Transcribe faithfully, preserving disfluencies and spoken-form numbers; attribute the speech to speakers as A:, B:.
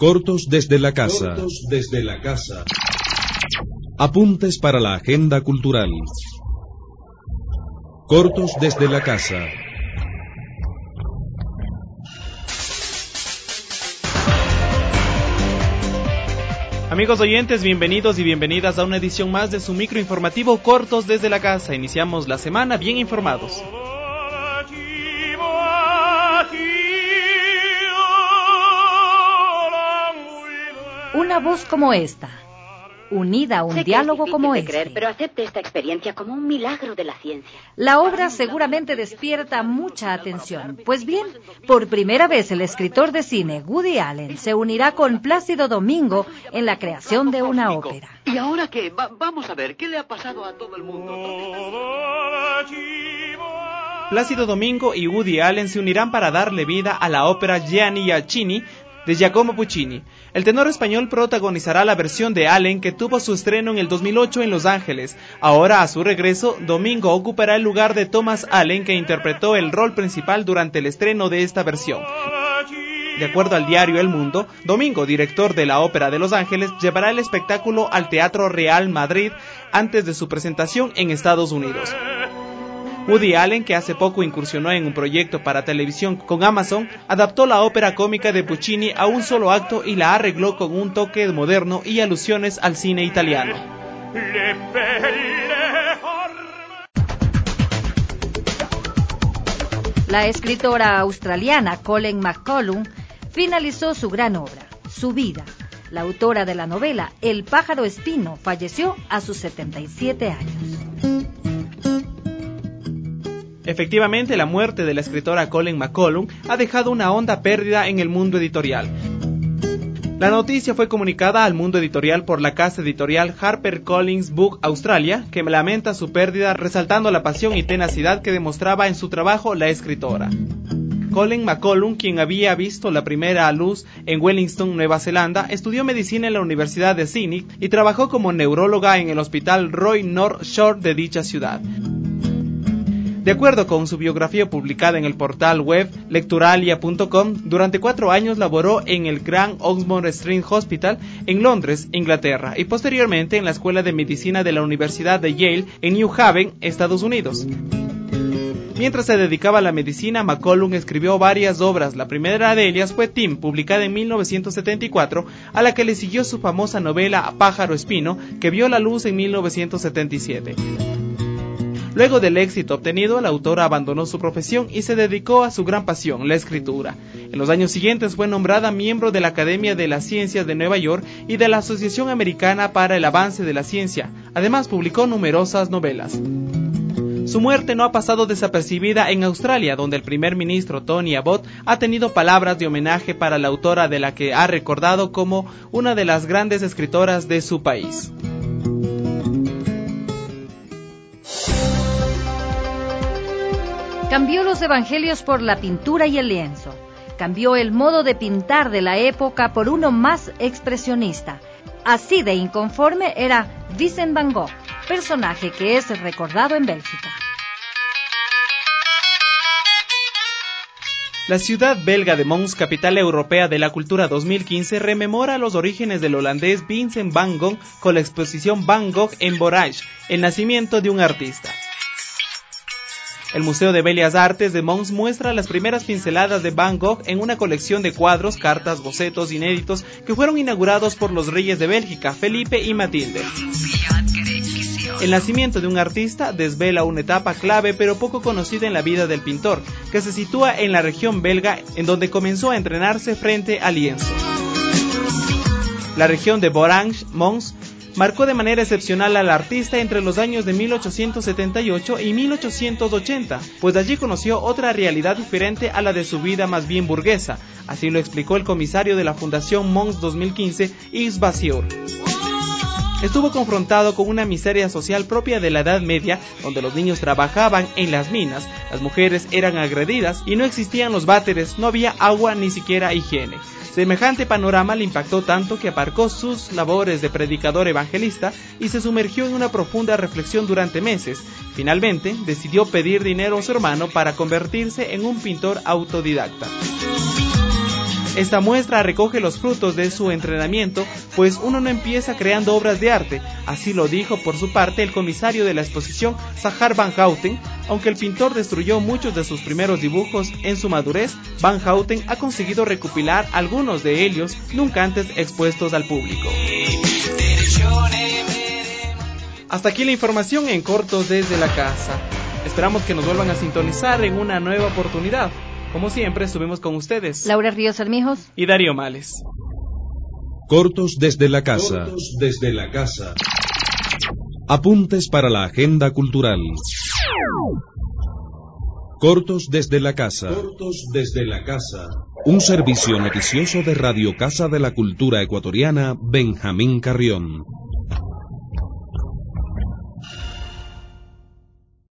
A: Cortos desde la casa.
B: Cortos desde la casa.
A: Apuntes para la agenda cultural. Cortos desde la casa.
C: Amigos oyentes, bienvenidos y bienvenidas a una edición más de su microinformativo Cortos desde la casa. Iniciamos la semana bien informados.
D: Una voz como esta, unida a un
E: sé
D: diálogo
E: que es
D: como
E: de
D: este.
E: creer, pero acepte esta experiencia como un milagro de la ciencia.
D: La obra seguramente despierta mucha atención. Pues bien, por primera vez el escritor de cine Woody Allen se unirá con Plácido Domingo en la creación de una ópera.
F: ¿Y ahora qué? Va- vamos a ver, ¿qué le ha pasado a todo el mundo?
C: Plácido Domingo y Woody Allen se unirán para darle vida a la ópera Gianni Gioacchini de Giacomo Puccini. El tenor español protagonizará la versión de Allen que tuvo su estreno en el dos mil ocho en Los Ángeles. Ahora, a su regreso, Domingo ocupará el lugar de Thomas Allen, que interpretó el rol principal durante el estreno de esta versión. De acuerdo al diario El Mundo, Domingo, director de la Ópera de Los Ángeles, llevará el espectáculo al Teatro Real Madrid antes de su presentación en Estados Unidos. Woody Allen, que hace poco incursionó en un proyecto para televisión con Amazon, adaptó la ópera cómica de Puccini a un solo acto y la arregló con un toque moderno y alusiones al cine italiano.
D: La escritora australiana Colleen McCallum finalizó su gran obra, Su vida. La autora de la novela El pájaro espino falleció a sus setenta y siete años.
C: Efectivamente, la muerte de la escritora Colleen McCallum ha dejado una honda pérdida en el mundo editorial. La noticia fue comunicada al mundo editorial por la casa editorial HarperCollins Book Australia, que lamenta su pérdida, resaltando la pasión y tenacidad que demostraba en su trabajo la escritora. Colleen McCallum, quien había visto la primera luz en Wellington, Nueva Zelanda, estudió medicina en la Universidad de Sydney y trabajó como neuróloga en el Hospital Roy North Shore de dicha ciudad. De acuerdo con su biografía publicada en el portal web lecturalia punto com, durante cuatro años laboró en el Grand Oxford Street Hospital en Londres, Inglaterra, y posteriormente en la Escuela de Medicina de la Universidad de Yale en New Haven, Estados Unidos. Mientras se dedicaba a la medicina, McCallum escribió varias obras. La primera de ellas fue Tim, publicada en mil novecientos setenta y cuatro, a la que le siguió su famosa novela Pájaro Espino, que vio la luz en mil novecientos setenta y siete. Luego del éxito obtenido, la autora abandonó su profesión y se dedicó a su gran pasión, la escritura. En los años siguientes fue nombrada miembro de la Academia de las Ciencias de Nueva York y de la Asociación Americana para el Avance de la Ciencia. Además, publicó numerosas novelas. Su muerte no ha pasado desapercibida en Australia, donde el primer ministro Tony Abbott ha tenido palabras de homenaje para la autora, de la que ha recordado como una de las grandes escritoras de su país.
D: Cambió los evangelios por la pintura y el lienzo. Cambió el modo de pintar de la época por uno más expresionista. Así de inconforme era Vincent van Gogh, personaje que es recordado en Bélgica.
C: La ciudad belga de Mons, capital europea de la cultura dos mil quince, rememora los orígenes del holandés Vincent van Gogh con la exposición Van Gogh en Borage, el nacimiento de un artista. El Museo de Bellas Artes de Mons muestra las primeras pinceladas de Van Gogh en una colección de cuadros, cartas, bocetos inéditos que fueron inaugurados por los reyes de Bélgica, Felipe y Matilde. El nacimiento de un artista desvela una etapa clave pero poco conocida en la vida del pintor, que se sitúa en la región belga, en donde comenzó a entrenarse frente al lienzo. La región de Borange, Mons, marcó de manera excepcional al artista entre los años de mil ochocientos setenta y ocho y mil ochocientos ochenta, pues allí conoció otra realidad diferente a la de su vida más bien burguesa. Así lo explicó el comisario de la Fundación Mons dos mil quince, Yves Bassieur. Estuvo confrontado con una miseria social propia de la Edad Media, donde los niños trabajaban en las minas, las mujeres eran agredidas y no existían los váteres, no había agua ni siquiera higiene. Semejante panorama le impactó tanto que aparcó sus labores de predicador evangelista y se sumergió en una profunda reflexión durante meses. Finalmente, decidió pedir dinero a su hermano para convertirse en un pintor autodidacta. Esta muestra recoge los frutos de su entrenamiento, pues uno no empieza creando obras de arte, así lo dijo por su parte el comisario de la exposición Zajar Van Houten. Aunque el pintor destruyó muchos de sus primeros dibujos en su madurez, Van Houten ha conseguido recopilar algunos de ellos nunca antes expuestos al público. Hasta aquí la información en Cortos desde la Casa. Esperamos que nos vuelvan a sintonizar en una nueva oportunidad. Como siempre, estuvimos con ustedes
D: Laura Ríos Armijos
C: y Darío Males.
A: Cortos desde la casa.
B: Cortos desde la casa.
A: Apuntes para la agenda cultural. Cortos desde la casa.
B: Cortos desde la casa.
A: Un servicio noticioso de Radio Casa de la Cultura Ecuatoriana, Benjamín Carrión.